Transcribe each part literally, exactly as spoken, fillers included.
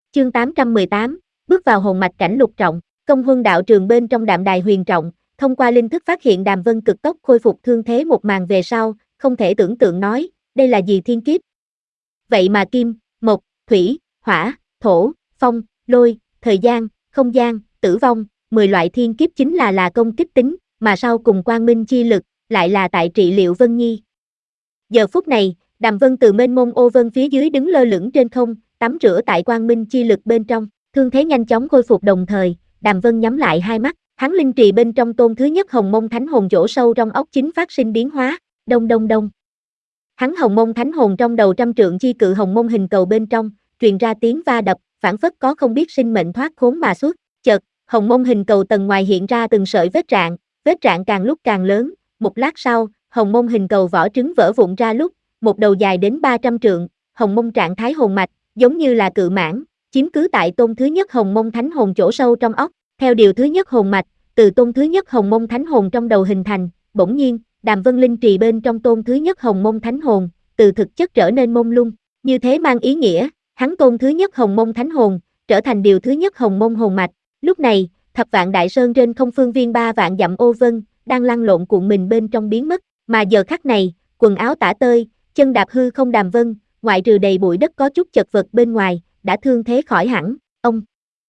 Chương tám trăm mười tám, bước vào hồn mạch cảnh lục trọng, công huân đạo trường bên trong đạm đài huyền trọng, thông qua linh thức phát hiện Đàm Vân cực tốc khôi phục thương thế một màn về sau, không thể tưởng tượng nói, đây là gì thiên kiếp? Vậy mà kim, mộc, thủy, hỏa, thổ, phong, lôi, thời gian, không gian, tử vong, mười loại thiên kiếp chính là là công kích tính, mà sau cùng quang minh chi lực, lại là tại trị liệu Vân Nhi. Giờ phút này, Đàm Vân từ mênh mông ô vân phía dưới đứng lơ lửng trên không, tắm rửa tại quang minh chi lực bên trong, thương thế nhanh chóng khôi phục đồng thời, Đàm Vân nhắm lại hai mắt, hắn linh trì bên trong tôn thứ nhất hồng mông thánh hồn chỗ sâu trong óc chính phát sinh biến hóa, đông đông đông. Hắn hồng mông thánh hồn trong đầu trăm trượng chi cự hồng mông hình cầu bên trong, truyền ra tiếng va đập, phản phất có không biết sinh mệnh thoát khốn mà xuất, chợt, hồng mông hình cầu tầng ngoài hiện ra từng sợi vết rạn, vết rạn càng lúc càng lớn, một lát sau, hồng mông hình cầu vỏ trứng vỡ vụn ra lúc, một đầu dài đến ba trăm trượng, hồng mông trạng thái hồn mạch, giống như là cự mãng, chiếm cứ tại tôn thứ nhất hồng mông thánh hồn chỗ sâu trong óc, theo điều thứ nhất hồn mạch, từ tôn thứ nhất hồng mông thánh hồn trong đầu hình thành, bỗng nhiên, Đàm Vân linh trì bên trong tôn thứ nhất hồng mông thánh hồn, từ thực chất trở nên mông lung, như thế mang ý nghĩa, hắn tôn thứ nhất hồng mông thánh hồn, trở thành điều thứ nhất hồng mông hồn mạch, lúc này, thập vạn đại sơn trên không phương viên ba vạn dặm ô vân, đang lăn lộn cuộn mình bên trong biến mất, mà giờ khắc này, quần áo tả tơi, chân đạp hư không Đàm Vân, ngoại trừ đầy bụi đất có chút chật vật bên ngoài, đã thương thế khỏi hẳn, ông.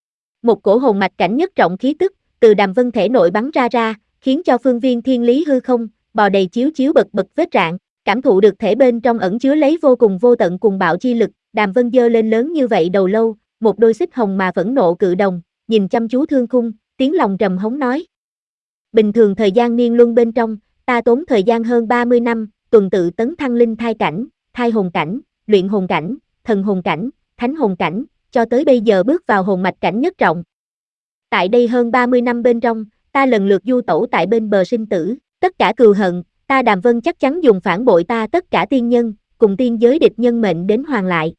Một cổ hồn mạch cảnh nhất trọng khí tức, từ Đàm Vân thể nội bắn ra ra, khiến cho phương viên thiên lý hư không, bò đầy chiếu chiếu bật bật vết rạn, cảm thụ được thể bên trong ẩn chứa lấy vô cùng vô tận cùng bạo chi lực, Đàm Vân giơ lên lớn như vậy đầu lâu, một đôi xích hồng mà phẫn nộ cự đồng, nhìn chăm chú thương khung, tiếng lòng trầm hống nói. Bình thường thời gian niên luân bên trong, ta tốn thời gian hơn ba mươi năm, tuần tự tấn thăng linh thai cảnh, thai hồn cảnh, luyện hồn cảnh, thần hồn cảnh, thánh hồn cảnh, cho tới bây giờ bước vào hồn mạch cảnh nhất trọng. Tại đây hơn ba mươi năm bên trong, ta lần lượt du tẩu tại bên bờ sinh tử, tất cả cừu hận, ta Đàm Vân chắc chắn dùng phản bội ta tất cả tiên nhân, cùng tiên giới địch nhân mệnh đến hoàn lại.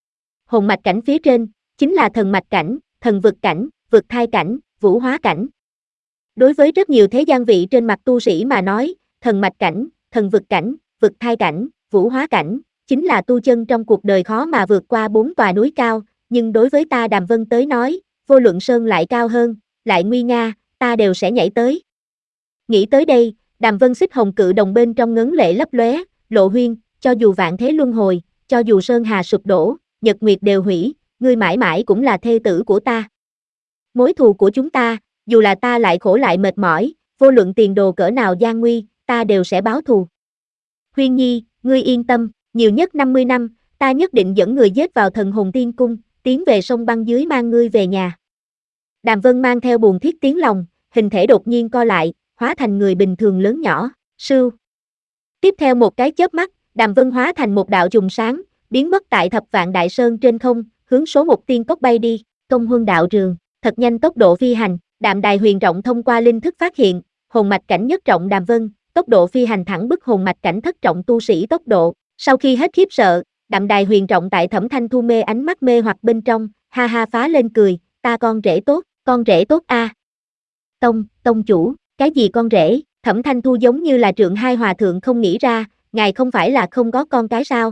Hồn mạch cảnh phía trên, chính là thần mạch cảnh, thần vực cảnh, vực thai cảnh, vũ hóa cảnh. Đối với rất nhiều thế gian vị trên mặt tu sĩ mà nói, thần mạch cảnh, thần vực cảnh, vực thai cảnh, vũ hóa cảnh, chính là tu chân trong cuộc đời khó mà vượt qua bốn tòa núi cao, nhưng đối với ta Đàm Vân tới nói, vô luận sơn lại cao hơn, lại nguy nga, ta đều sẽ nhảy tới. Nghĩ tới đây, Đàm Vân xích hồng cự đồng bên trong ngấn lệ lấp lóe, Lộ Huyên, cho dù vạn thế luân hồi, cho dù sơn hà sụp đổ, nhật nguyệt đều hủy, ngươi mãi mãi cũng là thê tử của ta. Mối thù của chúng ta, dù là ta lại khổ lại mệt mỏi, vô luận tiền đồ cỡ nào gian nguy, ta đều sẽ báo thù. Huyên Nhi, ngươi yên tâm, nhiều nhất năm mươi năm, ta nhất định dẫn người giết vào thần hồn tiên cung, tiến về sông băng dưới mang ngươi về nhà. Đàm Vân mang theo buồn thiết tiếng lòng, hình thể đột nhiên co lại, hóa thành người bình thường lớn nhỏ, sưu. Tiếp theo một cái chớp mắt, Đàm Vân hóa thành một đạo trùng sáng, biến mất tại thập vạn đại sơn trên không, hướng số một tiên cốc bay đi, công huân đạo trường, thật nhanh tốc độ phi hành, đạm đài huyền trọng thông qua linh thức phát hiện, hồn mạch cảnh nhất trọng Đàm Vân, tốc độ phi hành thẳng bức hồn mạch cảnh thất trọng tu sĩ tốc độ, sau khi hết khiếp sợ, đạm đài huyền trọng tại Thẩm Thanh Thu mê ánh mắt mê hoặc bên trong, ha ha phá lên cười, ta con rể tốt, con rể tốt a. À. Tông, tông chủ, cái gì con rể? Thẩm Thanh Thu giống như là trượng hai hòa thượng không nghĩ ra, ngài không phải là không có con cái sao?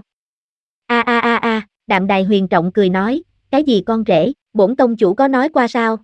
A a a a, đạm đài huyền trọng cười nói, cái gì con rể, bổn tông chủ có nói qua sao?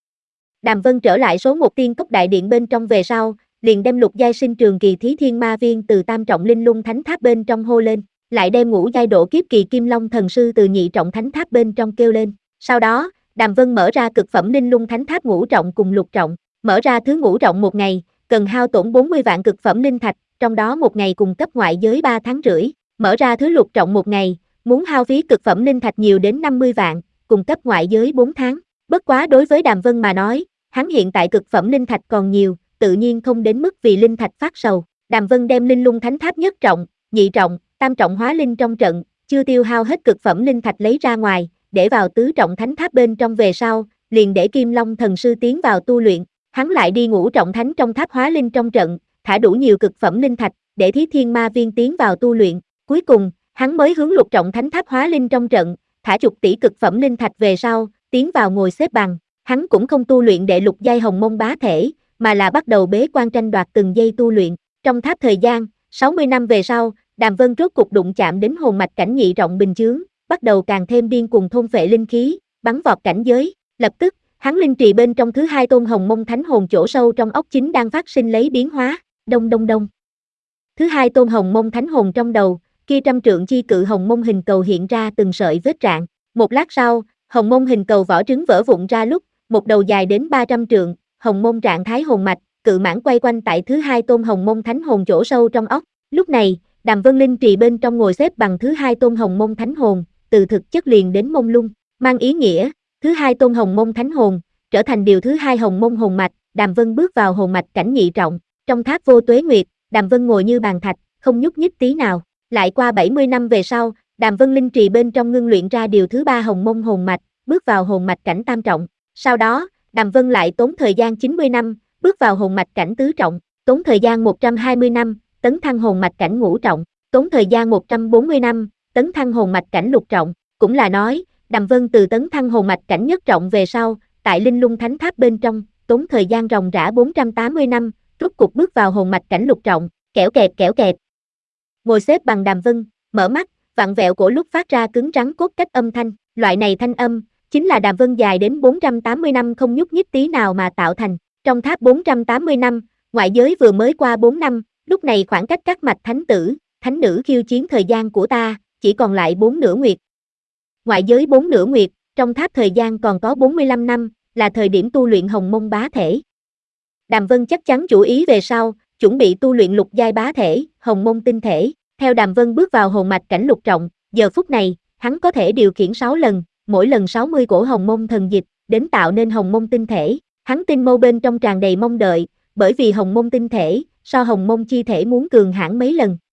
Đàm Vân trở lại số một tiên cốc đại điện bên trong về sau, liền đem lục giai sinh trường kỳ thí thiên ma viên từ tam trọng linh lung thánh tháp bên trong hô lên, lại đem ngũ giai độ kiếp kỳ kim long thần sư từ nhị trọng thánh tháp bên trong kêu lên. Sau đó, Đàm Vân mở ra cực phẩm linh lung thánh tháp ngũ trọng cùng lục trọng, mở ra thứ ngũ trọng một ngày, cần hao tổn bốn mươi vạn cực phẩm linh thạch, trong đó một ngày cung cấp ngoại giới ba tháng rưỡi, mở ra thứ lục trọng một ngày, muốn hao phí cực phẩm linh thạch nhiều đến năm mươi vạn, cung cấp ngoại giới bốn tháng. Bất quá đối với Đàm Vân mà nói, hắn hiện tại cực phẩm linh thạch còn nhiều, tự nhiên không đến mức vì linh thạch phát sầu. Đàm Vân đem linh lung thánh tháp nhất trọng, nhị trọng, tam trọng hóa linh trong trận, chưa tiêu hao hết cực phẩm linh thạch lấy ra ngoài, để vào tứ trọng thánh tháp bên trong về sau, liền để Kim Long thần sư tiến vào tu luyện, hắn lại đi ngũ trọng thánh trong tháp hóa linh trong trận, thả đủ nhiều cực phẩm linh thạch, để Thí Thiên Ma Viên tiến vào tu luyện, cuối cùng, hắn mới hướng lục trọng thánh tháp hóa linh trong trận, thả chục tỷ cực phẩm linh thạch về sau, tiến vào ngồi xếp bằng, hắn cũng không tu luyện đệ lục giai hồng mông bá thể, mà là bắt đầu bế quan tranh đoạt từng giây tu luyện, trong tháp thời gian, sáu mươi năm về sau, Đàm Vân rốt cục đụng chạm đến hồn mạch cảnh nhị trọng bình chướng, bắt đầu càng thêm điên cuồng thôn phệ linh khí, bắn vọt cảnh giới, lập tức, hắn linh trì bên trong thứ hai tôn hồng mông thánh hồn chỗ sâu trong óc chính đang phát sinh lấy biến hóa, đông đông đông. Thứ hai tôn hồng mông thánh hồn trong đầu, kia trăm trượng chi cự hồng mông hình cầu hiện ra từng sợi vết rạn, một lát sau, hồng mông hình cầu vỏ trứng vỡ vụn ra lúc, một đầu dài đến ba trăm trượng, hồng mông trạng thái hồn mạch, cự mãn quay quanh tại thứ hai tôn hồng mông thánh hồn chỗ sâu trong óc. Lúc này, Đàm Vân linh trì bên trong ngồi xếp bằng thứ hai tôn hồng mông thánh hồn, từ thực chất liền đến mông lung, mang ý nghĩa, thứ hai tôn hồng mông thánh hồn, trở thành điều thứ hai hồng mông hồn mạch, Đàm Vân bước vào hồn mạch cảnh nhị trọng, trong tháp vô tuế nguyệt, Đàm Vân ngồi như bàn thạch, không nhúc nhích tí nào, lại qua bảy mươi năm về sau, Đàm Vân linh trì bên trong ngưng luyện ra điều thứ ba hồng mông hồn mạch, bước vào hồn mạch cảnh tam trọng, sau đó, Đàm Vân lại tốn thời gian chín mươi năm, bước vào hồn mạch cảnh tứ trọng, tốn thời gian một trăm hai mươi năm, tấn thăng hồn mạch cảnh ngũ trọng, tốn thời gian một trăm bốn mươi năm, tấn thăng hồn mạch cảnh lục trọng, cũng là nói, Đàm Vân từ tấn thăng hồn mạch cảnh nhất trọng về sau, tại Linh Lung Thánh Tháp bên trong, tốn thời gian ròng rã bốn trăm tám mươi năm, rốt cục bước vào hồn mạch cảnh lục trọng, kẽo kẹt kẽo kẹt. Ngồi xếp bằng Đàm Vân, mở mắt, vặn vẹo cổ lúc phát ra cứng rắn cốt cách âm thanh, loại này thanh âm, chính là Đàm Vân dài đến bốn trăm tám mươi năm không nhúc nhích tí nào mà tạo thành. Trong tháp bốn trăm tám mươi năm, ngoại giới vừa mới qua bốn năm, lúc này khoảng cách các mạch thánh tử, thánh nữ khiêu chiến thời gian của ta, chỉ còn lại bốn nửa nguyệt. Ngoại giới bốn nửa nguyệt, trong tháp thời gian còn có bốn mươi lăm năm, là thời điểm tu luyện hồng mông bá thể. Đàm Vân chắc chắn chủ ý về sau, chuẩn bị tu luyện lục giai bá thể, hồng mông tinh thể. Theo Đàm Vân bước vào hồn mạch cảnh lục trọng, giờ phút này, hắn có thể điều khiển sáu lần, mỗi lần sáu mươi cổ hồng mông thần dịch, đến tạo nên hồng mông tinh thể. Hắn tinh mâu bên trong tràn đầy mong đợi, bởi vì hồng mông tinh thể, so hồng mông chi thể muốn cường hãn mấy lần.